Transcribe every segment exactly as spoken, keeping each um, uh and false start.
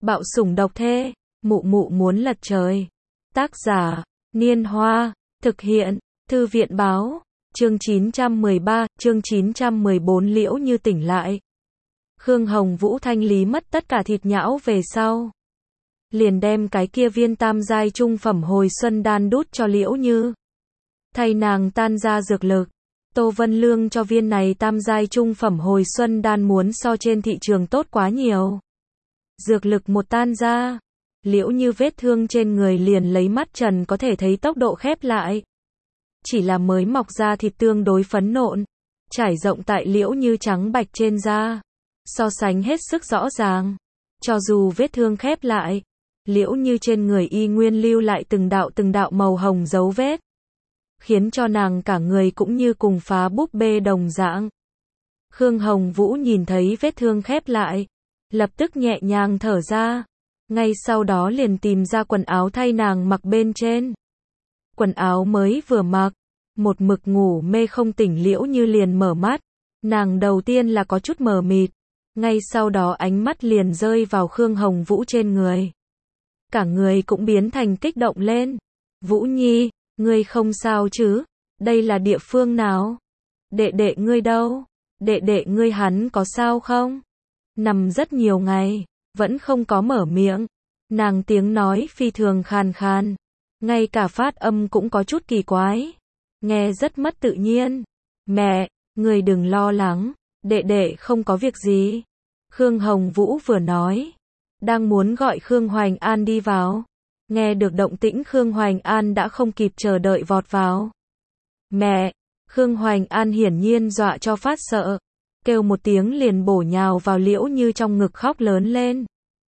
Bạo sủng độc thê, mụ mụ muốn lật trời. Tác giả, Niên Hoa, thực hiện, Thư viện Báo, chương chín trăm mười ba, chương chín trăm mười bốn Liễu Như tỉnh lại. Khương Hồng Vũ thanh lý mất tất cả thịt nhão về sau. Liền đem cái kia viên tam giai trung phẩm hồi xuân đan đút cho Liễu Như. Thay nàng tan ra dược lực. Tô Vân Lương cho viên này tam giai trung phẩm hồi xuân đan muốn so trên thị trường tốt quá nhiều. Dược lực một tan ra, Liễu Như vết thương trên người liền lấy mắt trần có thể thấy tốc độ khép lại. Chỉ là mới mọc ra thịt tương đối phấn nộn, trải rộng tại Liễu Như trắng bạch trên da, so sánh hết sức rõ ràng. Cho dù vết thương khép lại, Liễu Như trên người y nguyên lưu lại từng đạo từng đạo màu hồng dấu vết, khiến cho nàng cả người cũng như cùng phá búp bê đồng dạng. Khương Hồng Vũ nhìn thấy vết thương khép lại, lập tức nhẹ nhàng thở ra, ngay sau đó liền tìm ra quần áo thay nàng mặc bên trên. Quần áo mới vừa mặc, một mực ngủ mê không tỉnh Liễu Như liền mở mắt, nàng đầu tiên là có chút mờ mịt, ngay sau đó ánh mắt liền rơi vào Khương Hồng Vũ trên người. Cả người cũng biến thành kích động lên. Vũ Nhi, ngươi không sao chứ? Đây là địa phương nào? Đệ đệ ngươi đâu? Đệ đệ ngươi hắn có sao không? Nằm rất nhiều ngày, vẫn không có mở miệng. Nàng tiếng nói phi thường khàn khàn, ngay cả phát âm cũng có chút kỳ quái, nghe rất mất tự nhiên. Mẹ, ngươi đừng lo lắng, đệ đệ không có việc gì. Khương Hồng Vũ vừa nói, đang muốn gọi Khương Hoành An đi vào. Nghe được động tĩnh Khương Hoành An đã không kịp chờ đợi vọt vào. Mẹ, Khương Hoành An hiển nhiên dọa cho phát sợ, kêu một tiếng liền bổ nhào vào Liễu Như trong ngực khóc lớn lên.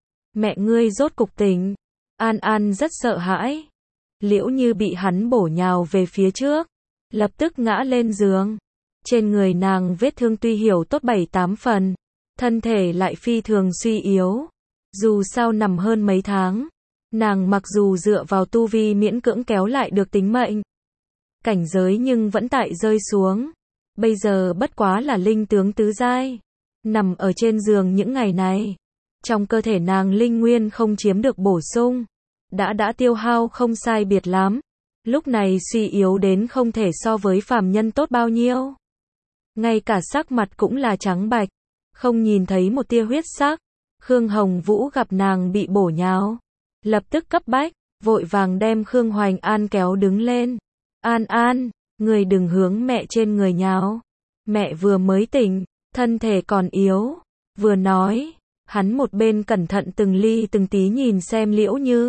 Mẹ ngươi rốt cục tỉnh. An An rất sợ hãi. Liễu Như bị hắn bổ nhào về phía trước, lập tức ngã lên giường. Trên người nàng vết thương tuy hiểu tốt bảy tám phần, thân thể lại phi thường suy yếu. Dù sao nằm hơn mấy tháng, nàng mặc dù dựa vào tu vi miễn cưỡng kéo lại được tính mệnh, cảnh giới nhưng vẫn tại rơi xuống. Bây giờ bất quá là linh tướng tứ giai. Nằm ở trên giường những ngày này, trong cơ thể nàng linh nguyên không chiếm được bổ sung, đã đã tiêu hao không sai biệt lắm. Lúc này suy yếu đến không thể so với phàm nhân tốt bao nhiêu. Ngay cả sắc mặt cũng là trắng bạch, không nhìn thấy một tia huyết sắc. Khương Hồng Vũ gặp nàng bị bổ nhào, lập tức cấp bách, vội vàng đem Khương Hoành An kéo đứng lên. An An, người đừng hướng mẹ trên người nhào. Mẹ vừa mới tỉnh, thân thể còn yếu. Vừa nói, hắn một bên cẩn thận từng ly từng tí nhìn xem Liễu Như.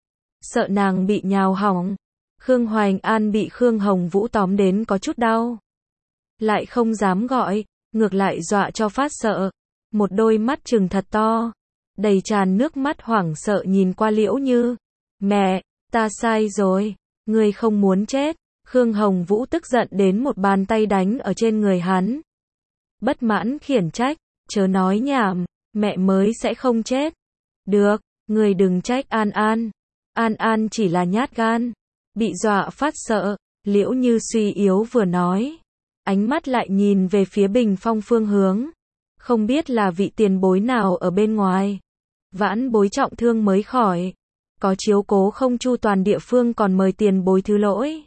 Sợ nàng bị nhào hỏng. Khương Hoành An bị Khương Hồng Vũ tóm đến có chút đau, lại không dám gọi, ngược lại dọa cho phát sợ. Một đôi mắt trừng thật to, đầy tràn nước mắt hoảng sợ nhìn qua Liễu Như. Mẹ, ta sai rồi, ngươi không muốn chết. Khương Hồng Vũ tức giận đến một bàn tay đánh ở trên người hắn. Bất mãn khiển trách, chớ nói nhảm, mẹ mới sẽ không chết. Được, ngươi đừng trách An An. An An chỉ là nhát gan, bị dọa phát sợ. Liễu Như suy yếu vừa nói, ánh mắt lại nhìn về phía Bình Phong phương hướng. Không biết là vị tiền bối nào ở bên ngoài. Vãn bối trọng thương mới khỏi, có chiếu cố không chu toàn địa phương còn mời tiền bối thứ lỗi.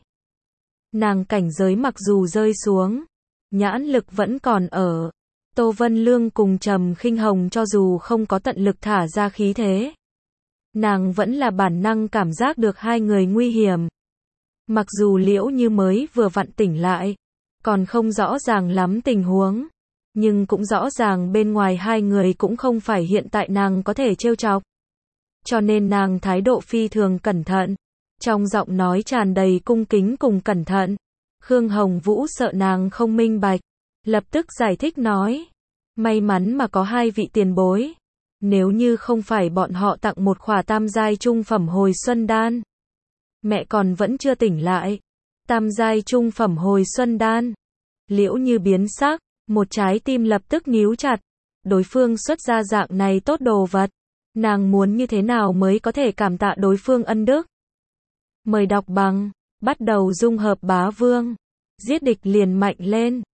Nàng cảnh giới mặc dù rơi xuống, nhãn lực vẫn còn ở. Tô Vân Lương cùng Trầm Khinh Hồng cho dù không có tận lực thả ra khí thế, nàng vẫn là bản năng cảm giác được hai người nguy hiểm. Mặc dù Liễu Như mới vừa vặn tỉnh lại, còn không rõ ràng lắm tình huống, nhưng cũng rõ ràng bên ngoài hai người cũng không phải hiện tại nàng có thể trêu chọc. Cho nên nàng thái độ phi thường cẩn thận, trong giọng nói tràn đầy cung kính cùng cẩn thận. Khương Hồng Vũ sợ nàng không minh bạch, lập tức giải thích nói. May mắn mà có hai vị tiền bối. Nếu như không phải bọn họ tặng một khỏa tam giai trung phẩm hồi xuân đan, mẹ còn vẫn chưa tỉnh lại. Tam giai trung phẩm hồi xuân đan. Liễu Như biến sắc, một trái tim lập tức níu chặt. Đối phương xuất ra dạng này tốt đồ vật, nàng muốn như thế nào mới có thể cảm tạ đối phương ân đức. Mời đọc bằng, bắt đầu dung hợp bá vương. Giết địch liền mạnh lên.